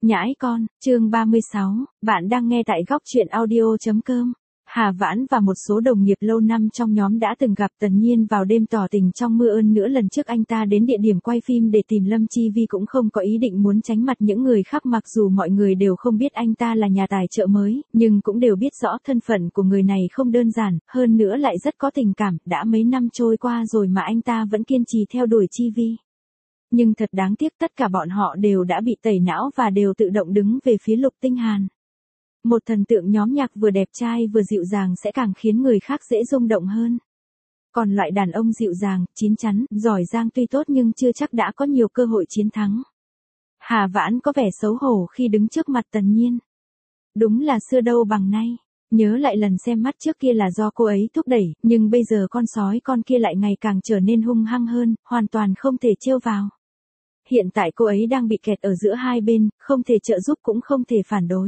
Nhãi con, chương 36, bạn đang nghe tại góc truyện audio.com. Hà Vãn và một số đồng nghiệp lâu năm trong nhóm đã từng gặp Tần Nhiên vào đêm tỏ tình trong mưa. Hơn nữa lần trước anh ta đến địa điểm quay phim để tìm Lâm Chi Vi cũng không có ý định muốn tránh mặt những người khác, mặc dù mọi người đều không biết anh ta là nhà tài trợ mới, nhưng cũng đều biết rõ thân phận của người này không đơn giản, hơn nữa lại rất có tình cảm, đã mấy năm trôi qua rồi mà anh ta vẫn kiên trì theo đuổi Chi Vi. Nhưng thật đáng tiếc, tất cả bọn họ đều đã bị tẩy não và đều tự động đứng về phía Lục Tinh Hàn. Một thần tượng nhóm nhạc vừa đẹp trai vừa dịu dàng sẽ càng khiến người khác dễ rung động hơn. Còn loại đàn ông dịu dàng, chín chắn, giỏi giang tuy tốt nhưng chưa chắc đã có nhiều cơ hội chiến thắng. Hà Vãn có vẻ xấu hổ khi đứng trước mặt Tần Nhiên. Đúng là xưa đâu bằng nay. Nhớ lại lần xem mắt trước kia là do cô ấy thúc đẩy, nhưng bây giờ con sói con kia lại ngày càng trở nên hung hăng hơn, hoàn toàn không thể trêu vào. Hiện tại cô ấy đang bị kẹt ở giữa hai bên, không thể trợ giúp cũng không thể phản đối.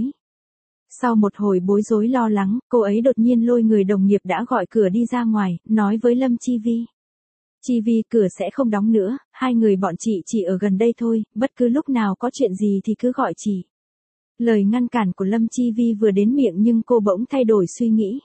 Sau một hồi bối rối lo lắng, cô ấy đột nhiên lôi người đồng nghiệp đã gọi cửa đi ra ngoài, nói với Lâm Chi Vi. Chi Vi, cửa sẽ không đóng nữa, hai người bọn chị chỉ ở gần đây thôi, bất cứ lúc nào có chuyện gì thì cứ gọi chị. Lời ngăn cản của Lâm Chi Vi vừa đến miệng nhưng cô bỗng thay đổi suy nghĩ.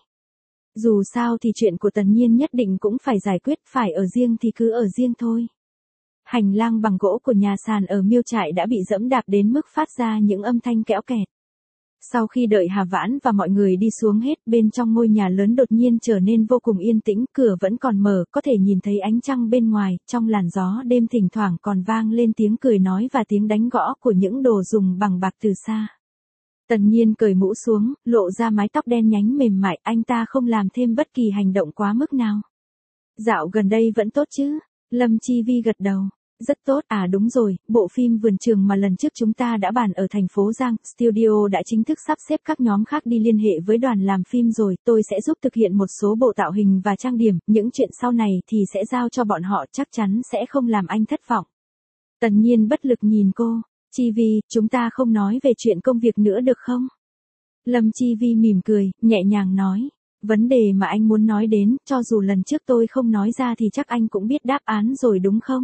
Dù sao thì chuyện của Tần Nhiên nhất định cũng phải giải quyết, phải ở riêng thì cứ ở riêng thôi. Hành lang bằng gỗ của nhà sàn ở Miêu Trại đã bị dẫm đạp đến mức phát ra những âm thanh kẽo kẹt. Sau khi đợi Hà Vãn và mọi người đi xuống hết, bên trong ngôi nhà lớn đột nhiên trở nên vô cùng yên tĩnh, cửa vẫn còn mở, có thể nhìn thấy ánh trăng bên ngoài, trong làn gió đêm thỉnh thoảng còn vang lên tiếng cười nói và tiếng đánh gõ của những đồ dùng bằng bạc từ xa. Tần Nhiên cởi mũ xuống, lộ ra mái tóc đen nhánh mềm mại, anh ta không làm thêm bất kỳ hành động quá mức nào. Dạo gần đây vẫn tốt chứ? Lâm Chi Vi gật đầu. Rất tốt, à đúng rồi, bộ phim Vườn Trường mà lần trước chúng ta đã bàn ở thành phố Giang, studio đã chính thức sắp xếp các nhóm khác đi liên hệ với đoàn làm phim rồi, tôi sẽ giúp thực hiện một số bộ tạo hình và trang điểm, những chuyện sau này thì sẽ giao cho bọn họ, chắc chắn sẽ không làm anh thất vọng. Tần Nhiên bất lực nhìn cô, Chi Vi, chúng ta không nói về chuyện công việc nữa được không? Lâm Chi Vi mỉm cười, nhẹ nhàng nói. Vấn đề mà anh muốn nói đến, cho dù lần trước tôi không nói ra thì chắc anh cũng biết đáp án rồi đúng không?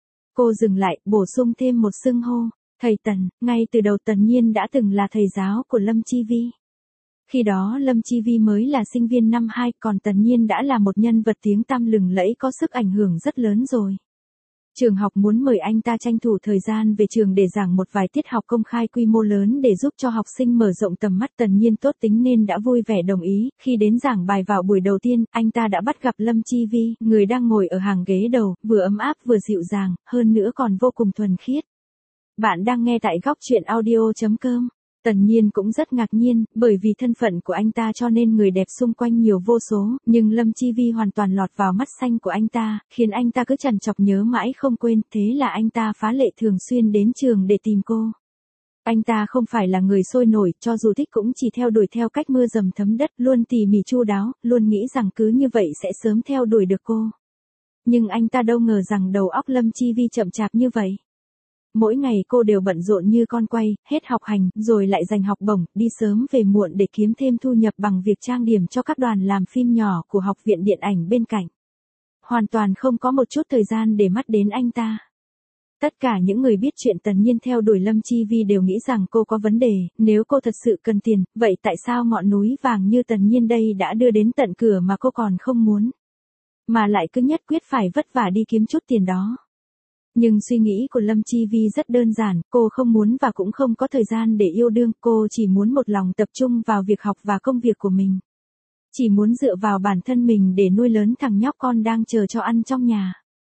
Cô dừng lại, bổ sung thêm một xưng hô, thầy Tần. Ngay từ đầu Tần Nhiên đã từng là thầy giáo của Lâm Chi Vi. Khi đó Lâm Chi Vi mới là sinh viên năm 2, còn Tần Nhiên đã là một nhân vật tiếng tăm lừng lẫy có sức ảnh hưởng rất lớn rồi. Trường học muốn mời anh ta tranh thủ thời gian về trường để giảng một vài tiết học công khai quy mô lớn để giúp cho học sinh mở rộng tầm mắt. Tần Nhiên tốt tính nên đã vui vẻ đồng ý. Khi đến giảng bài vào buổi đầu tiên, anh ta đã bắt gặp Lâm Chi Vi, người đang ngồi ở hàng ghế đầu, vừa ấm áp vừa dịu dàng, hơn nữa còn vô cùng thuần khiết. Bạn đang nghe tại góc truyện audio.com. Tần Nhiên cũng rất ngạc nhiên, bởi vì thân phận của anh ta cho nên người đẹp xung quanh nhiều vô số, nhưng Lâm Chi Vi hoàn toàn lọt vào mắt xanh của anh ta, khiến anh ta cứ trằn trọc nhớ mãi không quên, thế là anh ta phá lệ thường xuyên đến trường để tìm cô. Anh ta không phải là người sôi nổi, cho dù thích cũng chỉ theo đuổi theo cách mưa dầm thấm đất, luôn tỉ mỉ chu đáo, luôn nghĩ rằng cứ như vậy sẽ sớm theo đuổi được cô. Nhưng anh ta đâu ngờ rằng đầu óc Lâm Chi Vi chậm chạp như vậy. Mỗi ngày cô đều bận rộn như con quay, hết học hành, rồi lại giành học bổng, đi sớm về muộn để kiếm thêm thu nhập bằng việc trang điểm cho các đoàn làm phim nhỏ của học viện điện ảnh bên cạnh. Hoàn toàn không có một chút thời gian để mắt đến anh ta. Tất cả những người biết chuyện Tần Nhiên theo đuổi Lâm Chi Vi đều nghĩ rằng cô có vấn đề, nếu cô thật sự cần tiền, vậy tại sao ngọn núi vàng như Tần Nhiên đây đã đưa đến tận cửa mà cô còn không muốn? Mà lại cứ nhất quyết phải vất vả đi kiếm chút tiền đó. Nhưng suy nghĩ của Lâm Chi Vi rất đơn giản, cô không muốn và cũng không có thời gian để yêu đương, cô chỉ muốn một lòng tập trung vào việc học và công việc của mình. Chỉ muốn dựa vào bản thân mình để nuôi lớn thằng nhóc con đang chờ cho ăn trong nhà.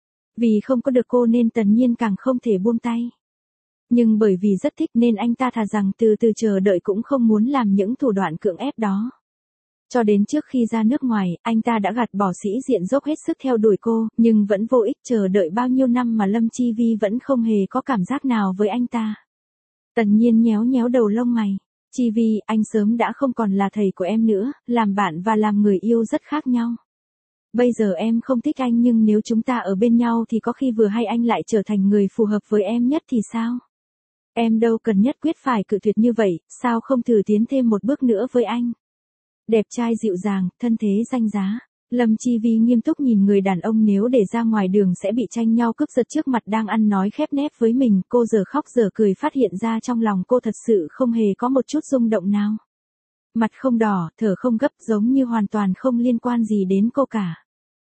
Vì không có được cô nên Tần Nhiên càng không thể buông tay. Nhưng bởi vì rất thích nên anh ta thà rằng từ từ chờ đợi cũng không muốn làm những thủ đoạn cưỡng ép đó. Cho đến trước khi ra nước ngoài, anh ta đã gạt bỏ sĩ diện dốc hết sức theo đuổi cô, nhưng vẫn vô ích, chờ đợi bao nhiêu năm mà Lâm Chi Vi vẫn không hề có cảm giác nào với anh ta. Tần Nhiên nhéo nhéo đầu lông mày. Chi Vi, anh sớm đã không còn là thầy của em nữa, làm bạn và làm người yêu rất khác nhau. Bây giờ em không thích anh nhưng nếu chúng ta ở bên nhau thì có khi vừa hay anh lại trở thành người phù hợp với em nhất thì sao? Em đâu cần nhất quyết phải cự tuyệt như vậy, sao không thử tiến thêm một bước nữa với anh? Đẹp trai dịu dàng, thân thế danh giá. Lâm Chi Vi nghiêm túc nhìn người đàn ông nếu để ra ngoài đường sẽ bị tranh nhau cướp giật trước mặt đang ăn nói khép nép với mình, cô giờ khóc giờ cười phát hiện ra trong lòng cô thật sự không hề có một chút rung động nào. Mặt không đỏ, thở không gấp giống như hoàn toàn không liên quan gì đến cô cả.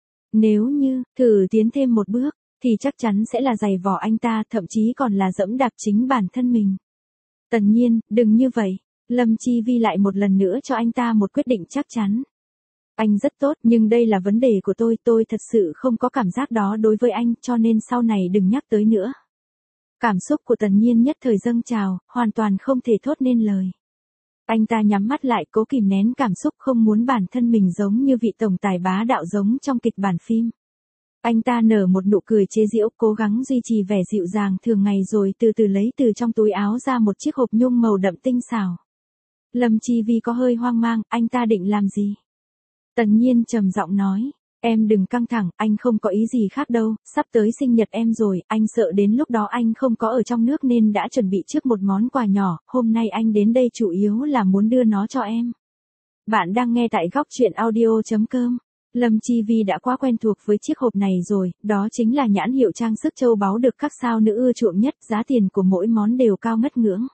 Nếu như, thử tiến thêm một bước, thì chắc chắn sẽ là giày vò anh ta, thậm chí còn là dẫm đạp chính bản thân mình. Tần Nhiên, đừng như vậy. Lâm Chi Vi lại một lần nữa cho anh ta một quyết định chắc chắn. Anh rất tốt, nhưng đây là vấn đề của tôi thật sự không có cảm giác đó đối với anh, cho nên sau này đừng nhắc tới nữa. Cảm xúc của Tần Nhiên nhất thời dâng trào, hoàn toàn không thể thốt nên lời. Anh ta nhắm mắt lại cố kìm nén cảm xúc không muốn bản thân mình giống như vị tổng tài bá đạo giống trong kịch bản phim. Anh ta nở một nụ cười chế giễu cố gắng duy trì vẻ dịu dàng thường ngày rồi từ từ lấy từ trong túi áo ra một chiếc hộp nhung màu đậm tinh xảo. Lâm Chi Vi có hơi hoang mang, anh ta định làm gì? Tần Nhiên trầm giọng nói, em đừng căng thẳng, anh không có ý gì khác đâu, sắp tới sinh nhật em rồi, anh sợ đến lúc đó anh không có ở trong nước nên đã chuẩn bị trước một món quà nhỏ, hôm nay anh đến đây chủ yếu là muốn đưa nó cho em. Bạn đang nghe tại góc truyện audio.com. Lâm Chi Vi đã quá quen thuộc với chiếc hộp này rồi, đó chính là nhãn hiệu trang sức châu báu được các sao nữ ưa chuộng nhất, giá tiền của mỗi món đều cao ngất ngưỡng.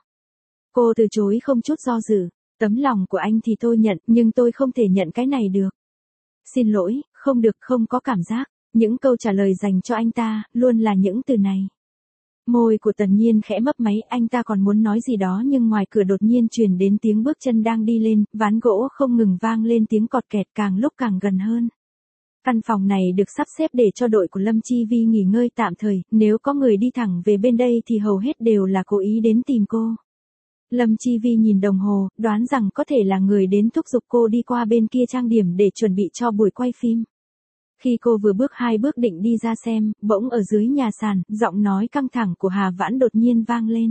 Cô từ chối không chút do dự, tấm lòng của anh thì tôi nhận, nhưng tôi không thể nhận cái này được. Xin lỗi, không được, không có cảm giác. Những câu trả lời dành cho anh ta, luôn là những từ này. Môi của Tần Nhiên khẽ mấp máy, anh ta còn muốn nói gì đó nhưng ngoài cửa đột nhiên truyền đến tiếng bước chân đang đi lên, ván gỗ không ngừng vang lên tiếng cọt kẹt càng lúc càng gần hơn. Căn phòng này được sắp xếp để cho đội của Lâm Chi Vi nghỉ ngơi tạm thời, nếu có người đi thẳng về bên đây thì hầu hết đều là cố ý đến tìm cô. Lâm Chi Vi nhìn đồng hồ, đoán rằng có thể là người đến thúc giục cô đi qua bên kia trang điểm để chuẩn bị cho buổi quay phim. Khi cô vừa bước 2 bước định đi ra xem, bỗng ở dưới nhà sàn, giọng nói căng thẳng của Hà Vãn đột nhiên vang lên.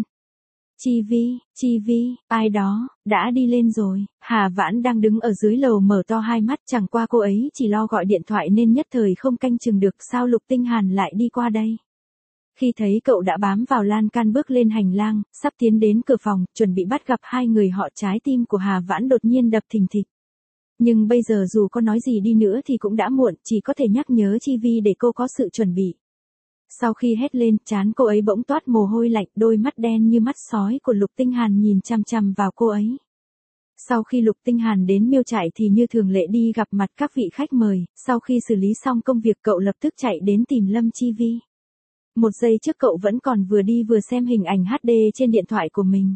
Chi Vi, ai đó, đã đi lên rồi. Hà Vãn đang đứng ở dưới lầu mở to hai mắt, chẳng qua cô ấy chỉ lo gọi điện thoại nên nhất thời không canh chừng được sao Lục Tinh Hàn lại đi qua đây. Khi thấy cậu đã bám vào lan can bước lên hành lang, sắp tiến đến cửa phòng, chuẩn bị bắt gặp hai người họ, trái tim của Hà Vãn đột nhiên đập thình thịch. Nhưng bây giờ dù có nói gì đi nữa thì cũng đã muộn, chỉ có thể nhắc nhớ Chi Vi để cô có sự chuẩn bị. Sau khi hét lên, trán cô ấy bỗng toát mồ hôi lạnh, đôi mắt đen như mắt sói của Lục Tinh Hàn nhìn chằm chằm vào cô ấy. Sau khi Lục Tinh Hàn đến Miêu Trại thì như thường lệ đi gặp mặt các vị khách mời, sau khi xử lý xong công việc cậu lập tức chạy đến tìm Lâm Chi Vi. Một giây trước cậu vẫn còn vừa đi vừa xem hình ảnh HD trên điện thoại của mình.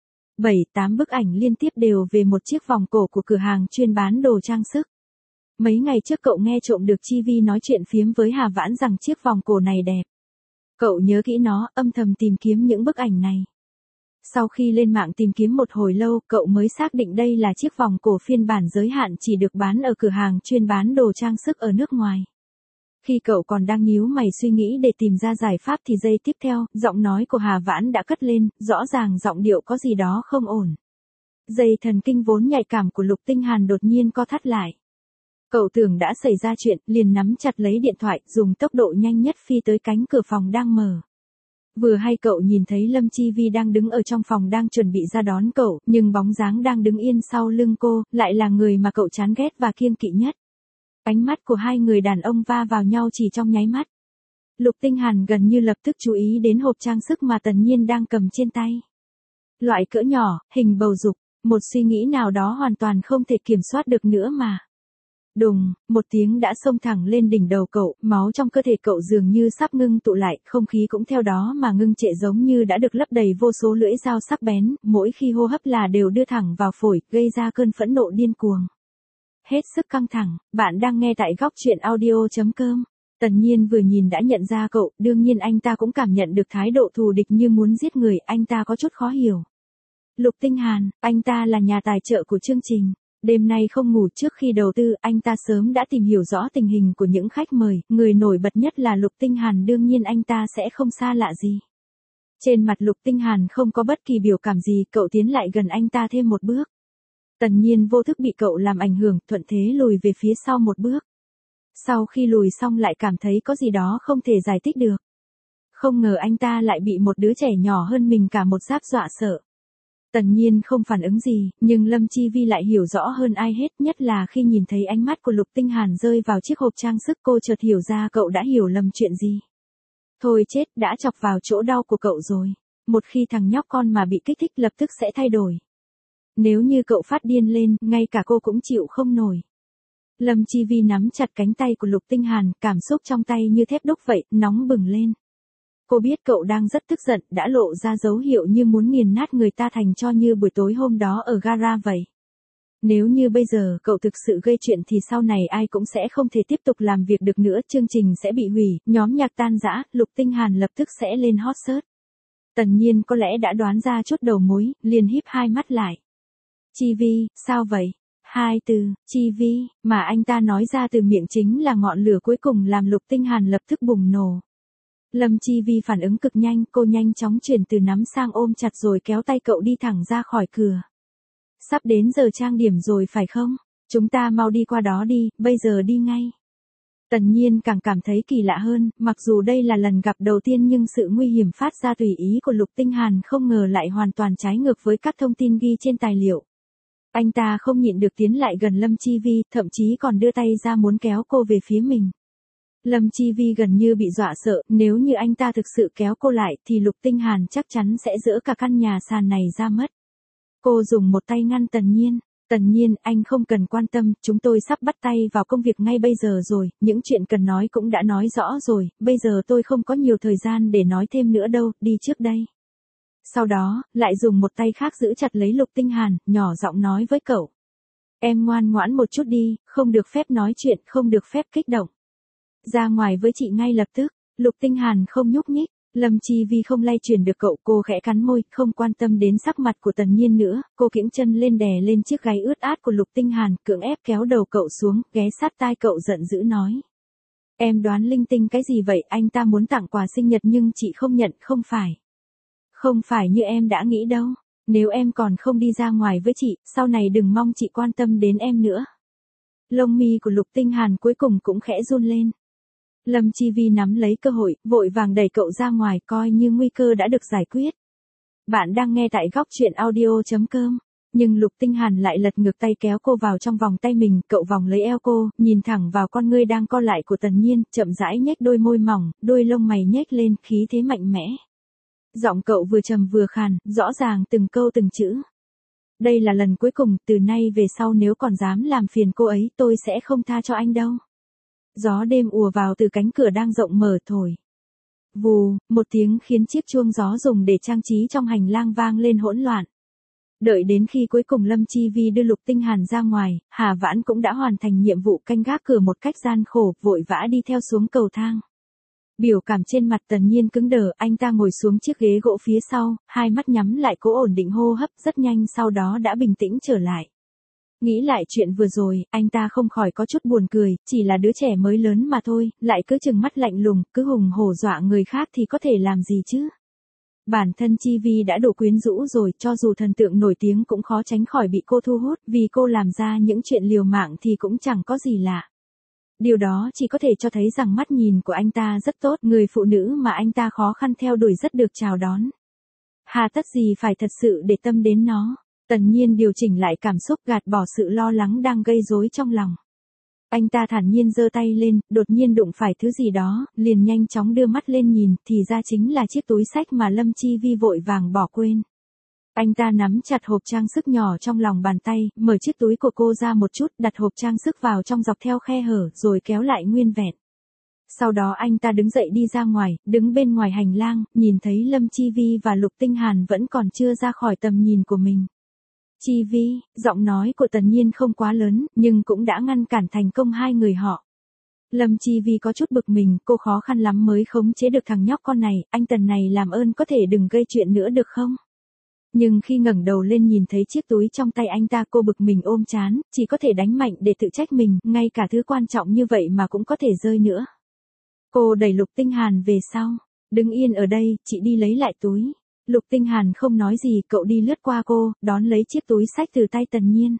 7-8 bức ảnh liên tiếp đều về một chiếc vòng cổ của cửa hàng chuyên bán đồ trang sức. Mấy ngày trước cậu nghe trộm được Chi Vi nói chuyện phiếm với Hà Vãn rằng chiếc vòng cổ này đẹp. Cậu nhớ kỹ nó, âm thầm tìm kiếm những bức ảnh này. Sau khi lên mạng tìm kiếm một hồi lâu, cậu mới xác định đây là chiếc vòng cổ phiên bản giới hạn chỉ được bán ở cửa hàng chuyên bán đồ trang sức ở nước ngoài. Khi cậu còn đang nhíu mày suy nghĩ để tìm ra giải pháp thì giây tiếp theo, giọng nói của Hà Vãn đã cất lên, rõ ràng giọng điệu có gì đó không ổn. Dây thần kinh vốn nhạy cảm của Lục Tinh Hàn đột nhiên co thắt lại. Cậu tưởng đã xảy ra chuyện, liền nắm chặt lấy điện thoại, dùng tốc độ nhanh nhất phi tới cánh cửa phòng đang mở. Vừa hay cậu nhìn thấy Lâm Chi Vi đang đứng ở trong phòng đang chuẩn bị ra đón cậu, nhưng bóng dáng đang đứng yên sau lưng cô, lại là người mà cậu chán ghét và kiêng kỵ nhất. Ánh mắt của hai người đàn ông va vào nhau chỉ trong nháy mắt. Lục Tinh Hàn gần như lập tức chú ý đến hộp trang sức mà Tần Nhiên đang cầm trên tay. Loại cỡ nhỏ, hình bầu dục, một suy nghĩ nào đó hoàn toàn không thể kiểm soát được nữa mà. Đùng, một tiếng đã xông thẳng lên đỉnh đầu cậu, máu trong cơ thể cậu dường như sắp ngưng tụ lại, không khí cũng theo đó mà ngưng trệ giống như đã được lấp đầy vô số lưỡi dao sắc bén, mỗi khi hô hấp là đều đưa thẳng vào phổi, gây ra cơn phẫn nộ điên cuồng. Hết sức căng thẳng, bạn đang nghe tại góc truyện audio.com. Tần Nhiên vừa nhìn đã nhận ra cậu, đương nhiên anh ta cũng cảm nhận được thái độ thù địch như muốn giết người, anh ta có chút khó hiểu. Lục Tinh Hàn, anh ta là nhà tài trợ của chương trình. Đêm nay không ngủ trước khi đầu tư, anh ta sớm đã tìm hiểu rõ tình hình của những khách mời, người nổi bật nhất là Lục Tinh Hàn, đương nhiên anh ta sẽ không xa lạ gì. Trên mặt Lục Tinh Hàn không có bất kỳ biểu cảm gì, cậu tiến lại gần anh ta thêm một bước. Tần Nhiên vô thức bị cậu làm ảnh hưởng, thuận thế lùi về phía sau một bước. Sau khi lùi xong lại cảm thấy có gì đó không thể giải thích được. Không ngờ anh ta lại bị một đứa trẻ nhỏ hơn mình cả một giáp dọa sợ. Tần Nhiên không phản ứng gì, nhưng Lâm Chi Vi lại hiểu rõ hơn ai hết, nhất là khi nhìn thấy ánh mắt của Lục Tinh Hàn rơi vào chiếc hộp trang sức, cô chợt hiểu ra cậu đã hiểu lầm chuyện gì. Thôi chết, đã chọc vào chỗ đau của cậu rồi. Một khi thằng nhóc con mà bị kích thích lập tức sẽ thay đổi. Nếu như cậu phát điên lên, ngay cả cô cũng chịu không nổi. Lâm Chi Vi nắm chặt cánh tay của Lục Tinh Hàn, cảm xúc trong tay như thép đúc vậy, nóng bừng lên. Cô biết cậu đang rất tức giận, đã lộ ra dấu hiệu như muốn nghiền nát người ta thành tro như buổi tối hôm đó ở gara vậy. Nếu như bây giờ cậu thực sự gây chuyện thì sau này ai cũng sẽ không thể tiếp tục làm việc được nữa, chương trình sẽ bị hủy, nhóm nhạc tan rã, Lục Tinh Hàn lập tức sẽ lên hot search. Tần Nhiên có lẽ đã đoán ra chút đầu mối, liền híp hai mắt lại. Chi Vi, sao vậy? Hai từ, Chi Vi, mà anh ta nói ra từ miệng chính là ngọn lửa cuối cùng làm Lục Tinh Hàn lập tức bùng nổ. Lâm Chi Vi phản ứng cực nhanh, cô nhanh chóng chuyển từ nắm sang ôm chặt rồi kéo tay cậu đi thẳng ra khỏi cửa. Sắp đến giờ trang điểm rồi phải không? Chúng ta mau đi qua đó đi, bây giờ đi ngay. Tần Nhiên càng cảm thấy kỳ lạ hơn, mặc dù đây là lần gặp đầu tiên nhưng sự nguy hiểm phát ra tùy ý của Lục Tinh Hàn không ngờ lại hoàn toàn trái ngược với các thông tin ghi trên tài liệu. Anh ta không nhịn được tiến lại gần Lâm Chi Vi, thậm chí còn đưa tay ra muốn kéo cô về phía mình. Lâm Chi Vi gần như bị dọa sợ, nếu như anh ta thực sự kéo cô lại thì Lục Tinh Hàn chắc chắn sẽ dỡ cả căn nhà sàn này ra mất. Cô dùng một tay ngăn Tần Nhiên. Tần Nhiên, anh không cần quan tâm, chúng tôi sắp bắt tay vào công việc ngay bây giờ rồi, những chuyện cần nói cũng đã nói rõ rồi, bây giờ tôi không có nhiều thời gian để nói thêm nữa đâu, đi trước đây. Sau đó, lại dùng một tay khác giữ chặt lấy Lục Tinh Hàn, nhỏ giọng nói với cậu. Em ngoan ngoãn một chút đi, không được phép nói chuyện, không được phép kích động. Ra ngoài với chị ngay lập tức. Lục Tinh Hàn không nhúc nhích. Lâm Chi Vi không lay chuyển được cậu, cô khẽ cắn môi, không quan tâm đến sắc mặt của Tần Nhiên nữa, cô kiễng chân lên đè lên chiếc gáy ướt át của Lục Tinh Hàn, cưỡng ép kéo đầu cậu xuống, ghé sát tai cậu giận dữ nói. Em đoán linh tinh cái gì vậy, anh ta muốn tặng quà sinh nhật nhưng chị không nhận, không phải. Không phải như em đã nghĩ đâu, nếu em còn không đi ra ngoài với chị, sau này đừng mong chị quan tâm đến em nữa. Lông mi của Lục Tinh Hàn cuối cùng cũng khẽ run lên. Lâm Chi Vi nắm lấy cơ hội, vội vàng đẩy cậu ra ngoài, coi như nguy cơ đã được giải quyết. Bạn đang nghe tại góc truyện audio.com. Nhưng Lục Tinh Hàn lại lật ngược tay kéo cô vào trong vòng tay mình, cậu vòng lấy eo cô, nhìn thẳng vào con ngươi đang co lại của Tần Nhiên, chậm rãi nhếch đôi môi mỏng, đôi lông mày nhếch lên, khí thế mạnh mẽ. Giọng cậu vừa trầm vừa khàn, rõ ràng từng câu từng chữ. Đây là lần cuối cùng, từ nay về sau nếu còn dám làm phiền cô ấy, tôi sẽ không tha cho anh đâu. Gió đêm ùa vào từ cánh cửa đang rộng mở thổi. Vù, một tiếng khiến chiếc chuông gió dùng để trang trí trong hành lang vang lên hỗn loạn. Đợi đến khi cuối cùng Lâm Chi Vi đưa Lục Tinh Hàn ra ngoài, Hà Vãn cũng đã hoàn thành nhiệm vụ canh gác cửa một cách gian khổ, vội vã đi theo xuống cầu thang. Biểu cảm trên mặt Tần Nhiên cứng đờ, anh ta ngồi xuống chiếc ghế gỗ phía sau, hai mắt nhắm lại cố ổn định hô hấp, rất nhanh sau đó đã bình tĩnh trở lại. Nghĩ lại chuyện vừa rồi, anh ta không khỏi có chút buồn cười, chỉ là đứa trẻ mới lớn mà thôi, lại cứ trừng mắt lạnh lùng, cứ hùng hổ dọa người khác thì có thể làm gì chứ? Bản thân Chi Vi đã đủ quyến rũ rồi, cho dù thần tượng nổi tiếng cũng khó tránh khỏi bị cô thu hút, vì cô làm ra những chuyện liều mạng thì cũng chẳng có gì lạ. Điều đó chỉ có thể cho thấy rằng mắt nhìn của anh ta rất tốt, người phụ nữ mà anh ta khó khăn theo đuổi rất được chào đón. Hà tất gì phải thật sự để tâm đến nó. Tần Nhiên điều chỉnh lại cảm xúc, gạt bỏ sự lo lắng đang gây rối trong lòng. Anh ta thản nhiên giơ tay lên, đột nhiên đụng phải thứ gì đó, liền nhanh chóng đưa mắt lên nhìn, thì ra chính là chiếc túi xách mà Lâm Chi Vi vội vàng bỏ quên. Anh ta nắm chặt hộp trang sức nhỏ trong lòng bàn tay, mở chiếc túi của cô ra một chút, đặt hộp trang sức vào trong dọc theo khe hở, rồi kéo lại nguyên vẹn. Sau đó anh ta đứng dậy đi ra ngoài, đứng bên ngoài hành lang, nhìn thấy Lâm Chi Vi và Lục Tinh Hàn vẫn còn chưa ra khỏi tầm nhìn của mình. Chi Vi, giọng nói của Tần Nhiên không quá lớn, nhưng cũng đã ngăn cản thành công hai người họ. Lâm Chi Vi có chút bực mình, cô khó khăn lắm mới khống chế được thằng nhóc con này, anh Tần này làm ơn có thể đừng gây chuyện nữa được không? Nhưng khi ngẩng đầu lên nhìn thấy chiếc túi trong tay anh ta, cô bực mình ôm trán, chỉ có thể đánh mạnh để tự trách mình, ngay cả thứ quan trọng như vậy mà cũng có thể rơi nữa. Cô đẩy Lục Tinh Hàn về sau, đứng yên ở đây, chị đi lấy lại túi. Lục Tinh Hàn không nói gì, cậu đi lướt qua cô, đón lấy chiếc túi xách từ tay Tần Nhiên.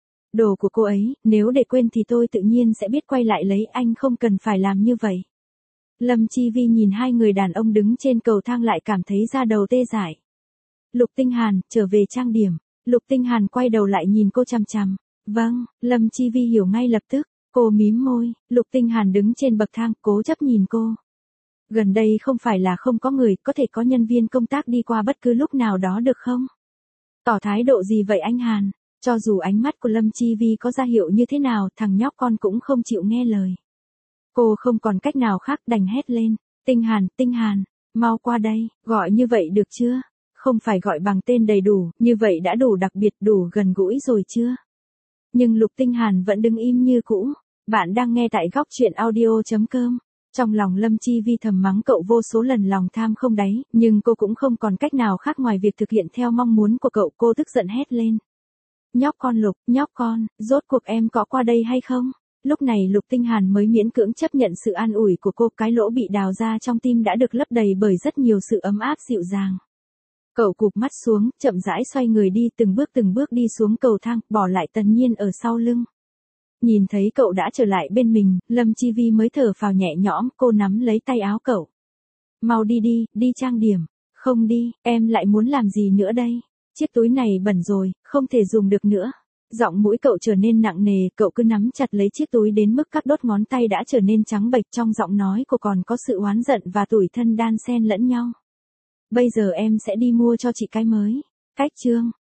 Đồ của cô ấy, nếu để quên thì tôi tự nhiên sẽ biết quay lại lấy, anh không cần phải làm như vậy. Lâm Chi Vi nhìn hai người đàn ông đứng trên cầu thang lại cảm thấy da đầu tê dại. Lục Tinh Hàn, trở về trang điểm. Lục Tinh Hàn quay đầu lại nhìn cô chằm chằm. Vâng, Lâm Chi Vi hiểu ngay lập tức. Cô mím môi, Lục Tinh Hàn đứng trên bậc thang, cố chấp nhìn cô. Gần đây không phải là không có người, có thể có nhân viên công tác đi qua bất cứ lúc nào đó được không? Tỏ thái độ gì vậy anh Hàn? Cho dù ánh mắt của Lâm Chi Vi có ra hiệu như thế nào, thằng nhóc con cũng không chịu nghe lời. Cô không còn cách nào khác đành hét lên. Tinh Hàn, mau qua đây, gọi như vậy được chưa? Không phải gọi bằng tên đầy đủ, như vậy đã đủ đặc biệt, đủ gần gũi rồi chưa? Nhưng Lục Tinh Hàn vẫn đứng im như cũ. Bạn đang nghe tại góc chuyện audio.com. Trong lòng Lâm Chi Vi thầm mắng cậu vô số lần lòng tham không đáy, nhưng cô cũng không còn cách nào khác ngoài việc thực hiện theo mong muốn của cậu. Cô tức giận hét lên. Nhóc con Lục, nhóc con, rốt cuộc em có qua đây hay không? Lúc này Lục Tinh Hàn mới miễn cưỡng chấp nhận sự an ủi của cô, cái lỗ bị đào ra trong tim đã được lấp đầy bởi rất nhiều sự ấm áp dịu dàng. Cậu cụp mắt xuống, chậm rãi xoay người đi từng bước đi xuống cầu thang, bỏ lại Tần Nhiên ở sau lưng. Nhìn thấy cậu đã trở lại bên mình, Lâm Chi Vi mới thở phào nhẹ nhõm, cô nắm lấy tay áo cậu. Mau đi đi, đi trang điểm. Không đi, em lại muốn làm gì nữa đây? Chiếc túi này bẩn rồi, không thể dùng được nữa. Giọng mũi cậu trở nên nặng nề, cậu cứ nắm chặt lấy chiếc túi đến mức các đốt ngón tay đã trở nên trắng bệch, trong giọng nói cô còn có sự oán giận và tủi thân đan xen lẫn nhau. Bây giờ em sẽ đi mua cho chị cái mới. Cách chương.